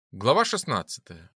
Глава 16.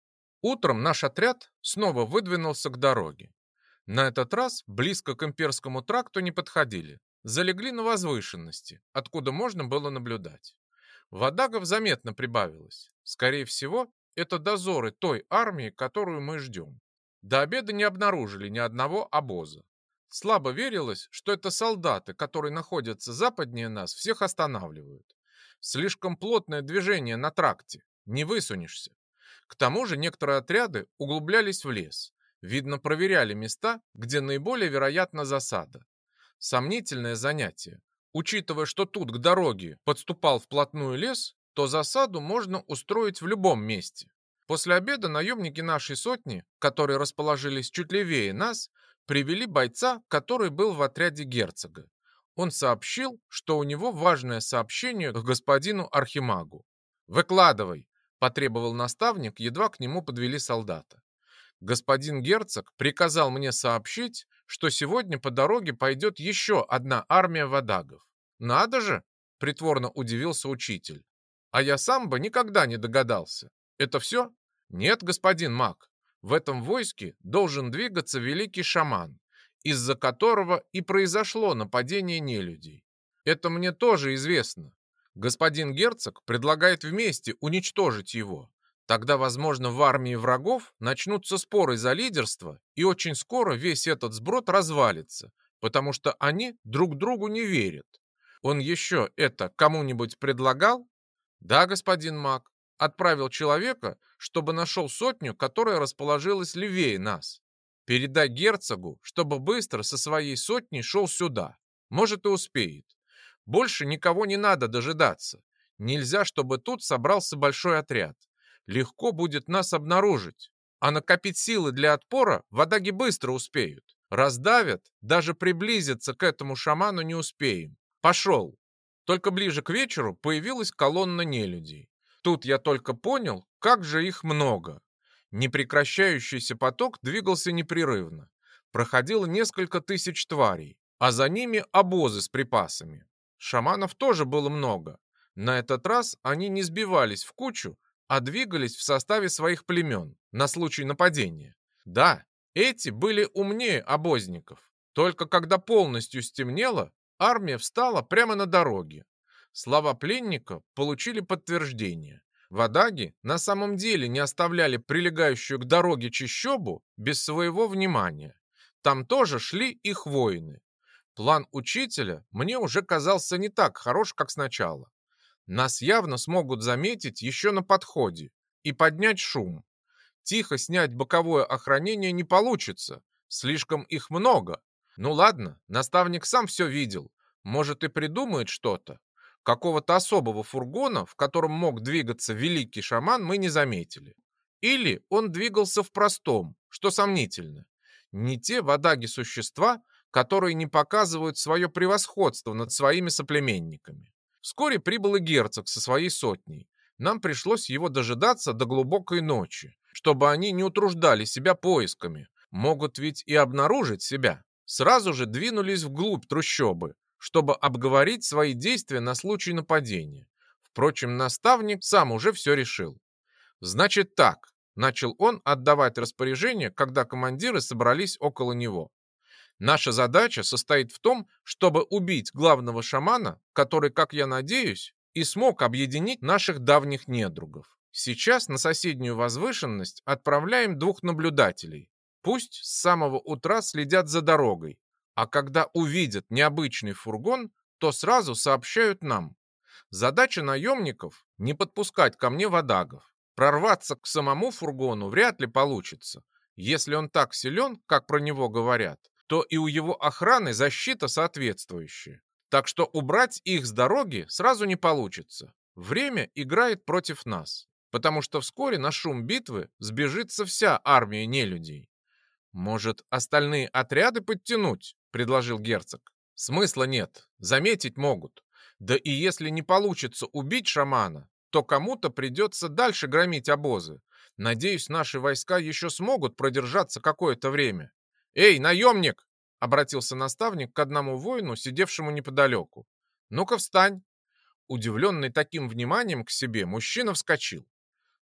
Утром наш отряд снова выдвинулся к дороге. На этот раз близко к имперскому тракту не подходили. Залегли на возвышенности, откуда можно было наблюдать. Водагов заметно прибавилось. Скорее всего, это дозоры той армии, которую мы ждем. До обеда не обнаружили ни одного обоза. Слабо верилось, что это солдаты, которые находятся западнее нас, всех останавливают. Слишком плотное движение на тракте, не высунешься. К тому же некоторые отряды углублялись в лес. Видно, проверяли места, где наиболее вероятна засада. Сомнительное занятие. Учитывая, что тут к дороге подступал вплотную лес, то засаду можно устроить в любом месте. После обеда наемники нашей сотни, которые расположились чуть левее нас, привели бойца, который был в отряде герцога. Он сообщил, что у него важное сообщение к господину Архимагу. «Выкладывай», – потребовал наставник, едва к нему подвели солдата. Господин герцог приказал мне сообщить, что сегодня по дороге пойдет еще одна армия водагов. Надо же, притворно удивился учитель. А я сам бы никогда не догадался. Это все? Нет, господин маг. В этом войске должен двигаться великий шаман, из-за которого и произошло нападение нелюдей. Это мне тоже известно. Господин герцог предлагает вместе уничтожить его. Тогда, возможно, в армии врагов начнутся споры за лидерство, и очень скоро весь этот сброд развалится, потому что они друг другу не верят. Он еще это кому-нибудь предлагал? Да, господин маг. Отправил человека, чтобы нашел сотню, которая расположилась левее нас. Передай герцогу, чтобы быстро со своей сотней шел сюда. Может, и успеет. Больше никого не надо дожидаться. Нельзя, чтобы тут собрался большой отряд. Легко будет нас обнаружить. А накопить силы для отпора водаги быстро успеют. Раздавят, даже приблизиться к этому шаману не успеем. Пошел. Только ближе к вечеру появилась колонна нелюдей. Тут я только понял, как же их много. Непрекращающийся поток двигался непрерывно. Проходило несколько тысяч тварей, а за ними обозы с припасами. Шаманов тоже было много. На этот раз они не сбивались в кучу, а двигались в составе своих племен на случай нападения. Да, эти были умнее обозников. Только когда полностью стемнело, армия встала прямо на дороге. Слова пленника получили подтверждение. Водаги на самом деле не оставляли прилегающую к дороге чащобу без своего внимания. Там тоже шли их воины. План учителя мне уже казался не так хорош, как сначала. Нас явно смогут заметить еще на подходе и поднять шум. Тихо снять боковое охранение не получится, слишком их много. Ну ладно, наставник сам все видел, может и придумает что-то. Какого-то особого фургона, в котором мог двигаться великий шаман, мы не заметили. Или он двигался в простом, что сомнительно. Не те водаги существа, которые не показывают свое превосходство над своими соплеменниками. Вскоре прибыл и герцог со своей сотней. Нам пришлось его дожидаться до глубокой ночи, чтобы они не утруждали себя поисками. Могут ведь и обнаружить себя. Сразу же двинулись вглубь трущобы, чтобы обговорить свои действия на случай нападения. Впрочем, наставник сам уже все решил. «Значит так», — начал он отдавать распоряжение, когда командиры собрались около него. Наша задача состоит в том, чтобы убить главного шамана, который, как я надеюсь, и смог объединить наших давних недругов. Сейчас на соседнюю возвышенность отправляем двух наблюдателей. Пусть с самого утра следят за дорогой, а когда увидят необычный фургон, то сразу сообщают нам. Задача наемников – не подпускать ко мне водагов. Прорваться к самому фургону вряд ли получится. Если он так силен, как про него говорят, то и у его охраны защита соответствующая. Так что убрать их с дороги сразу не получится. Время играет против нас, потому что вскоре на шум битвы сбежится вся армия нелюдей. «Может, остальные отряды подтянуть?» – предложил герцог. «Смысла нет, заметить могут. Да и если не получится убить шамана, то кому-то придется дальше громить обозы. Надеюсь, наши войска еще смогут продержаться какое-то время. «Эй, наемник!» — обратился наставник к одному воину, сидевшему неподалеку. «Ну-ка встань!» Удивленный таким вниманием к себе, мужчина вскочил.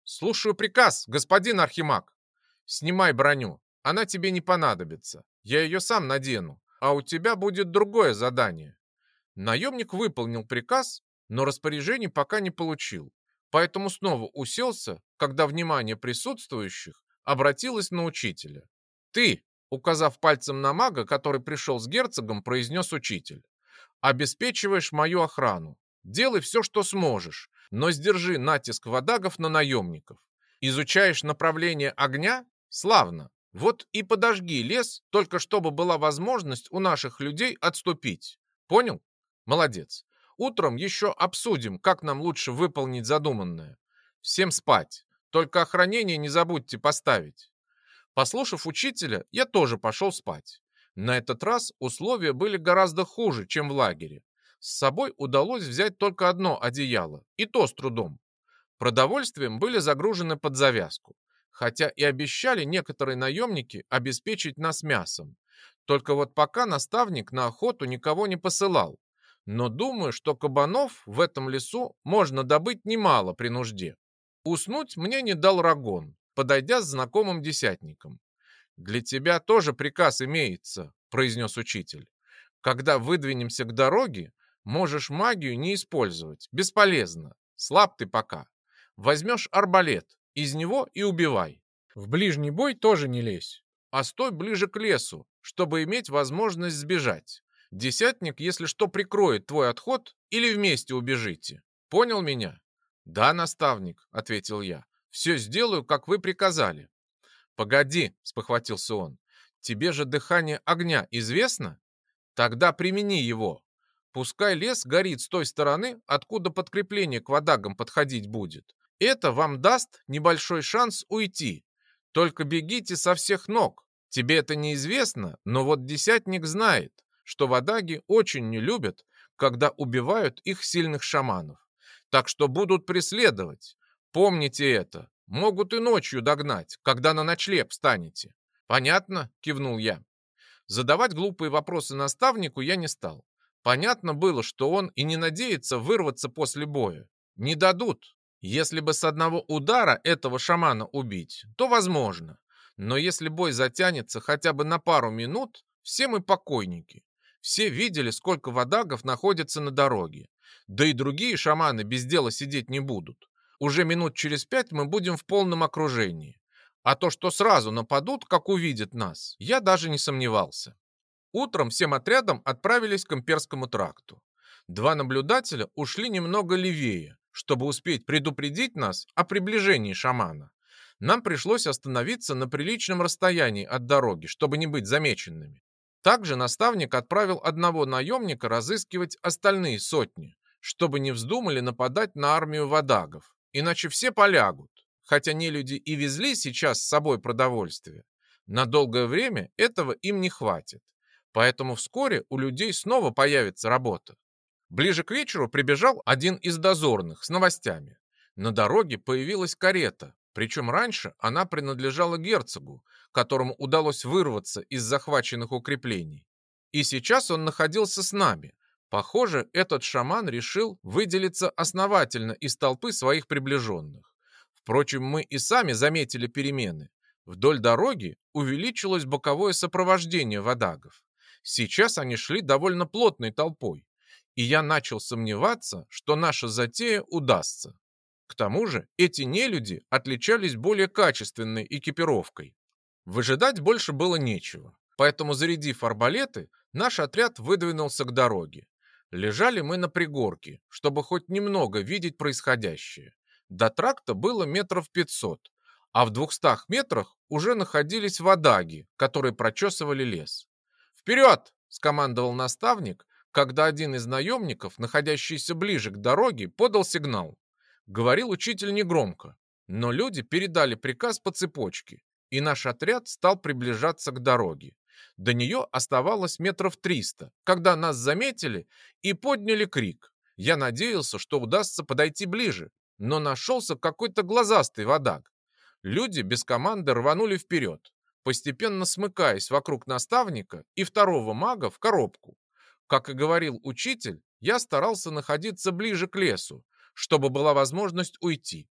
«Слушаю приказ, господин Архимаг!» «Снимай броню, она тебе не понадобится. Я ее сам надену, а у тебя будет другое задание». Наемник выполнил приказ, но распоряжений пока не получил, поэтому снова уселся, когда внимание присутствующих обратилось на учителя. «Ты», указав пальцем на мага, который пришел с герцогом, произнес учитель, «обеспечиваешь мою охрану. Делай все, что сможешь, но сдержи натиск вадагов на наемников. Изучаешь направление огня? Славно. Вот и подожги лес, только чтобы была возможность у наших людей отступить. Понял? Молодец. Утром еще обсудим, как нам лучше выполнить задуманное. Всем спать. Только охранение не забудьте поставить». Послушав учителя, я тоже пошел спать. На этот раз условия были гораздо хуже, чем в лагере. С собой удалось взять только одно одеяло, и то с трудом. Продовольствием были загружены под завязку, хотя и обещали некоторые наемники обеспечить нас мясом. Только вот пока наставник на охоту никого не посылал. Но думаю, что кабанов в этом лесу можно добыть немало при нужде. Уснуть мне не дал Рагон, подойдя с знакомым десятником. «Для тебя тоже приказ имеется», — произнес учитель. «Когда выдвинемся к дороге, можешь магию не использовать. Бесполезно. Слаб ты пока. Возьмешь арбалет, из него и убивай. В ближний бой тоже не лезь, а стой ближе к лесу, чтобы иметь возможность сбежать. Десятник, если что, прикроет твой отход или вместе убежите. Понял меня?» «Да, наставник», — ответил я. «Все сделаю, как вы приказали». «Погоди», — спохватился он. «Тебе же дыхание огня известно? Тогда примени его. Пускай лес горит с той стороны, откуда подкрепление к водагам подходить будет. Это вам даст небольшой шанс уйти. Только бегите со всех ног. Тебе это неизвестно, но вот десятник знает, что водаги очень не любят, когда убивают их сильных шаманов. Так что будут преследовать. Помните это. Могут и ночью догнать, когда на ночлег встанете». «Понятно?» — кивнул я. Задавать глупые вопросы наставнику я не стал. Понятно было, что он и не надеется вырваться после боя. Не дадут. Если бы с одного удара этого шамана убить, то возможно. Но если бой затянется хотя бы на пару минут, все мы покойники. Все видели, сколько водагов находится на дороге. Да и другие шаманы без дела сидеть не будут. Уже минут через 5 мы будем в полном окружении. А то, что сразу нападут, как увидят нас, я даже не сомневался. Утром всем отрядом отправились к Имперскому тракту. Два наблюдателя ушли немного левее, чтобы успеть предупредить нас о приближении шамана. Нам пришлось остановиться на приличном расстоянии от дороги, чтобы не быть замеченными. Также наставник отправил одного наемника разыскивать остальные сотни, чтобы не вздумали нападать на армию вадагов, иначе все полягут. Хотя нелюди и везли сейчас с собой продовольствие, на долгое время этого им не хватит. Поэтому вскоре у людей снова появится работа. Ближе к вечеру прибежал один из дозорных с новостями. На дороге появилась карета, причем раньше она принадлежала герцогу, которому удалось вырваться из захваченных укреплений. И сейчас он находился с нами. Похоже, этот шаман решил выделиться основательно из толпы своих приближенных. Впрочем, мы и сами заметили перемены. Вдоль дороги увеличилось боковое сопровождение водагов. Сейчас они шли довольно плотной толпой, и я начал сомневаться, что наша затея удастся. К тому же эти нелюди отличались более качественной экипировкой. Выжидать больше было нечего, поэтому, зарядив арбалеты, наш отряд выдвинулся к дороге. Лежали мы на пригорке, чтобы хоть немного видеть происходящее. До тракта было метров 500, а в 200 метрах уже находились водаги, которые прочесывали лес. «Вперед!» — скомандовал наставник, когда один из наемников, находящийся ближе к дороге, подал сигнал. Говорил учитель негромко, но люди передали приказ по цепочке, и наш отряд стал приближаться к дороге. До нее оставалось метров 300, когда нас заметили и подняли крик. Я надеялся, что удастся подойти ближе, но нашелся какой-то глазастый водаг. Люди без команды рванули вперед, постепенно смыкаясь вокруг наставника и второго мага в коробку. Как и говорил учитель, я старался находиться ближе к лесу, чтобы была возможность уйти.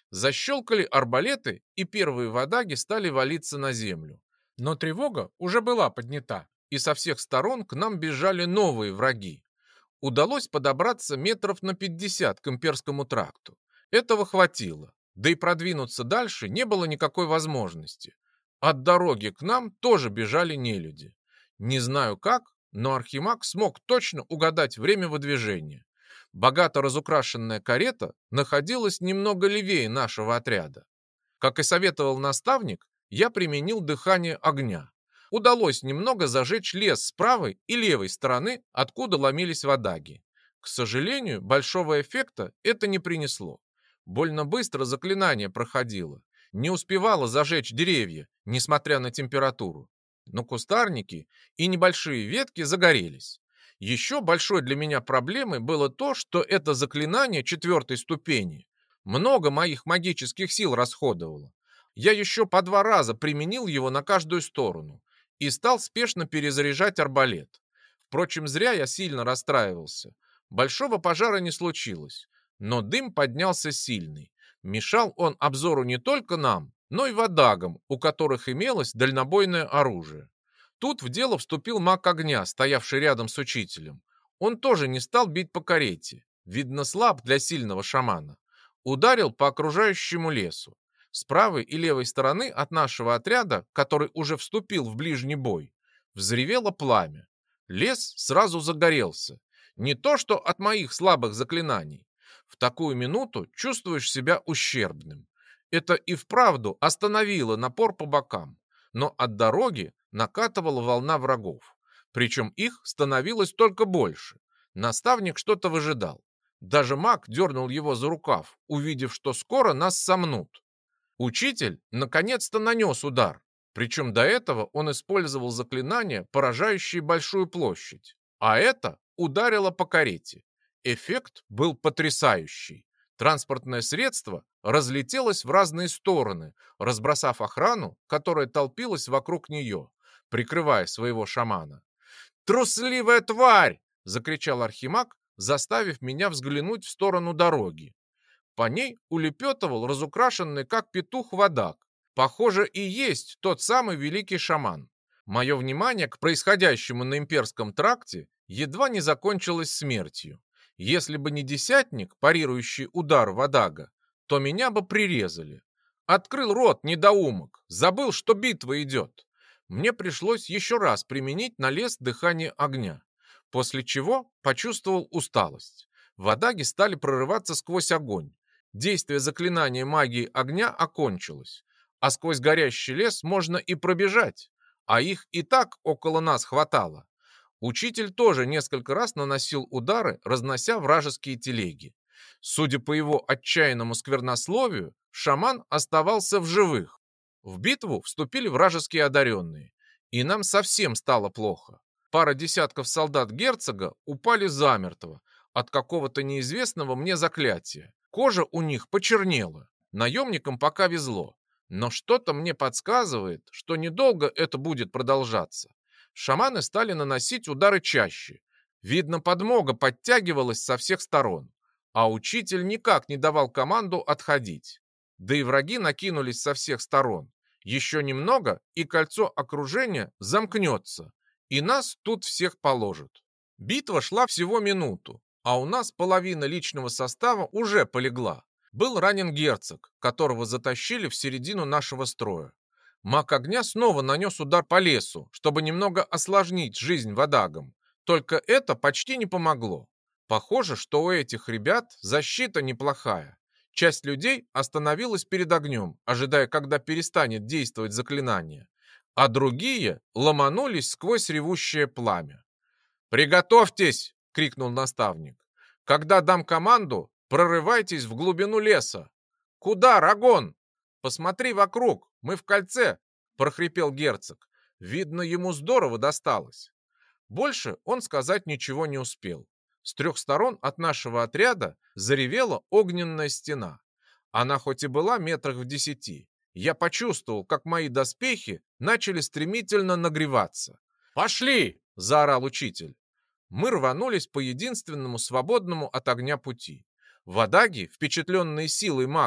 Защелкали арбалеты, и первые вадаги стали валиться на землю. Но тревога уже была поднята, и со всех сторон к нам бежали новые враги. Удалось подобраться метров на 50 к имперскому тракту. Этого хватило, да и продвинуться дальше не было никакой возможности. От дороги к нам тоже бежали нелюди. Не знаю как, но Архимаг смог точно угадать время выдвижения. Богато разукрашенная карета находилась немного левее нашего отряда. Как и советовал наставник, я применил дыхание огня. Удалось немного зажечь лес с правой и левой стороны, откуда ломились вадаги. К сожалению, большого эффекта это не принесло. Больно быстро заклинание проходило. Не успевало зажечь деревья, несмотря на температуру. Но кустарники и небольшие ветки загорелись. Еще большой для меня проблемой было то, что это заклинание четвертой ступени много моих магических сил расходовало. Я еще по 2 раза применил его на каждую сторону и стал спешно перезаряжать арбалет. Впрочем, зря я сильно расстраивался. Большого пожара не случилось, но дым поднялся сильный. Мешал он обзору не только нам, но и вадагам, у которых имелось дальнобойное оружие. Тут в дело вступил маг огня, стоявший рядом с учителем. Он тоже не стал бить по карете. Видно, слаб для сильного шамана. Ударил по окружающему лесу. С правой и левой стороны от нашего отряда, который уже вступил в ближний бой, взревело пламя. Лес сразу загорелся. Не то что от моих слабых заклинаний. В такую минуту чувствуешь себя ущербным. Это и вправду остановило напор по бокам. Но от дороги накатывала волна врагов. Причем их становилось только больше. Наставник что-то выжидал. Даже маг дернул его за рукав, увидев, что скоро нас сомнут. Учитель наконец-то нанес удар. Причем до этого он использовал заклинание, поражающее большую площадь. А это ударило по карете. Эффект был потрясающий. Транспортное средство разлетелось в разные стороны, разбросав охрану, которая толпилась вокруг нее, прикрывая своего шамана. «Трусливая тварь!» — закричал Архимаг, заставив меня взглянуть в сторону дороги. По ней улепетывал разукрашенный, как петух, вадак. Похоже, и есть тот самый великий шаман. Мое внимание к происходящему на имперском тракте едва не закончилось смертью. Если бы не десятник, парирующий удар вадага, то меня бы прирезали. Открыл рот недоумок, забыл, что битва идет. Мне пришлось еще раз применить на лес дыхание огня, после чего почувствовал усталость. Вадаги стали прорываться сквозь огонь. Действие заклинания магии огня окончилось, а сквозь горящий лес можно и пробежать, а их и так около нас хватало. Учитель тоже несколько раз наносил удары, разнося вражеские телеги. Судя по его отчаянному сквернословию, шаман оставался в живых. В битву вступили вражеские одаренные, и нам совсем стало плохо. Пара десятков солдат герцога упали замертво от какого-то неизвестного мне заклятия. Кожа у них почернела. Наемникам пока везло. Но что-то мне подсказывает, что недолго это будет продолжаться. Шаманы стали наносить удары чаще. Видно, подмога подтягивалась со всех сторон. А учитель никак не давал команду отходить. Да и враги накинулись со всех сторон. Еще немного, и кольцо окружения замкнется. И нас тут всех положат. Битва шла всего минуту, а у нас половина личного состава уже полегла. Был ранен герцог, которого затащили в середину нашего строя. Маг огня снова нанес удар по лесу, чтобы немного осложнить жизнь вадагам. Только это почти не помогло. Похоже, что у этих ребят защита неплохая. Часть людей остановилась перед огнем, ожидая, когда перестанет действовать заклинание, а другие ломанулись сквозь ревущее пламя. «Приготовьтесь!» — крикнул наставник. «Когда дам команду, прорывайтесь в глубину леса». «Куда, Рагон?» «Посмотри вокруг, мы в кольце!» — прохрипел герцог. Видно, ему здорово досталось. Больше он сказать ничего не успел. С 3 сторон от нашего отряда заревела огненная стена. Она хоть и была метрах в 10, я почувствовал, как мои доспехи начали стремительно нагреваться. «Пошли!» — заорал учитель. Мы рванулись по единственному свободному от огня пути. Вадаги, впечатленные силой мага,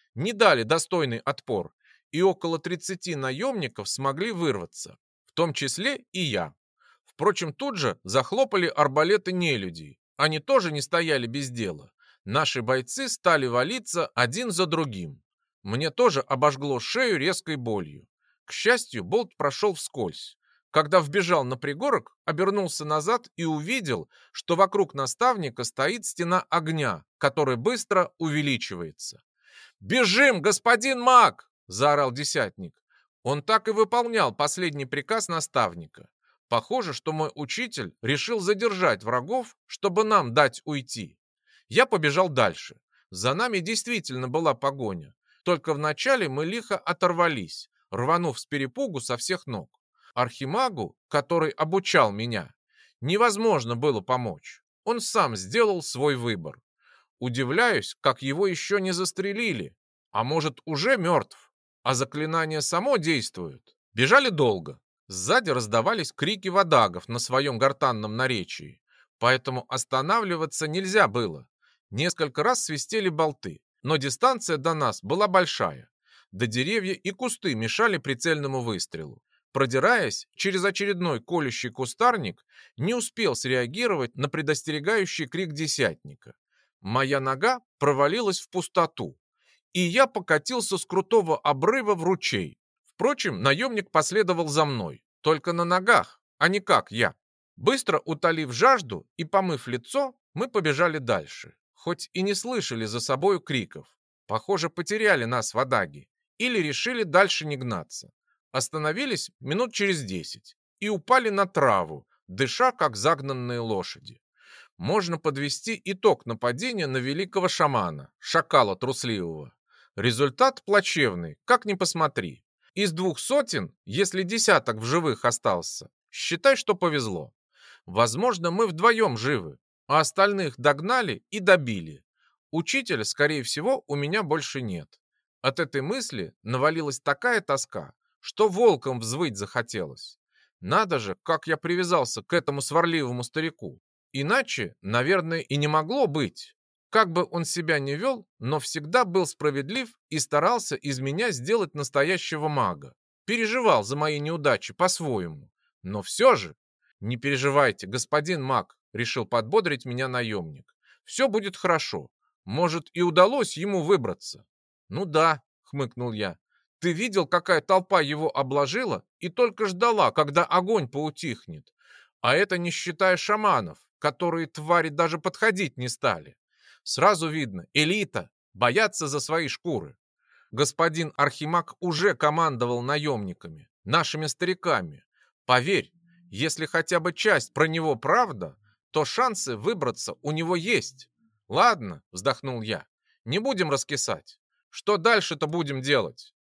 не дали достойный отпор, и около 30 наемников смогли вырваться, в том числе и я. Впрочем, тут же захлопали арбалеты нелюдей. Они тоже не стояли без дела. Наши бойцы стали валиться один за другим. Мне тоже обожгло шею резкой болью. К счастью, болт прошел вскользь. Когда вбежал на пригорок, обернулся назад и увидел, что вокруг наставника стоит стена огня, которая быстро увеличивается. «Бежим, господин маг!» – заорал десятник. Он так и выполнял последний приказ наставника. Похоже, что мой учитель решил задержать врагов, чтобы нам дать уйти. Я побежал дальше. За нами действительно была погоня. Только вначале мы лихо оторвались, рванув с перепугу со всех ног. Архимагу, который обучал меня, невозможно было помочь. Он сам сделал свой выбор. Удивляюсь, как его еще не застрелили. А может, уже мертв? А заклинание само действует. Бежали долго. Сзади раздавались крики водагов на своем гортанном наречии. Поэтому останавливаться нельзя было. Несколько раз свистели болты, но дистанция до нас была большая. До деревья и кусты мешали прицельному выстрелу. Продираясь через очередной колющий кустарник, не успел среагировать на предостерегающий крик десятника. Моя нога провалилась в пустоту, и я покатился с крутого обрыва в ручей. Впрочем, наемник последовал за мной, только на ногах, а не как я. Быстро утолив жажду и помыв лицо, мы побежали дальше, хоть и не слышали за собою криков. Похоже, потеряли нас водаги или решили дальше не гнаться. Остановились минут через 10 и упали на траву, дыша, как загнанные лошади. Можно подвести итог нападения на великого шамана, шакала трусливого. Результат плачевный, как ни посмотри. Из 200, если десяток в живых остался, считай, что повезло. Возможно, мы вдвоем живы, а остальных догнали и добили. Учителя, скорее всего, у меня больше нет. От этой мысли навалилась такая тоска, что волком взвыть захотелось. Надо же, как я привязался к этому сварливому старику. Иначе, наверное, и не могло быть. Как бы он себя ни вел, но всегда был справедлив и старался из меня сделать настоящего мага. Переживал за мои неудачи по-своему. Но все же... «Не переживайте, господин маг», — решил подбодрить меня наемник. «Все будет хорошо. Может, и удалось ему выбраться». «Ну да», — хмыкнул я. «Ты видел, какая толпа его обложила и только ждала, когда огонь поутихнет? А это не считая шаманов, которые твари даже подходить не стали. Сразу видно, элита, боятся за свои шкуры. Господин Архимаг уже командовал наемниками, нашими стариками. Поверь, если хотя бы часть про него правда, то шансы выбраться у него есть. Ладно, вздохнул я, не будем раскисать. Что дальше-то будем делать?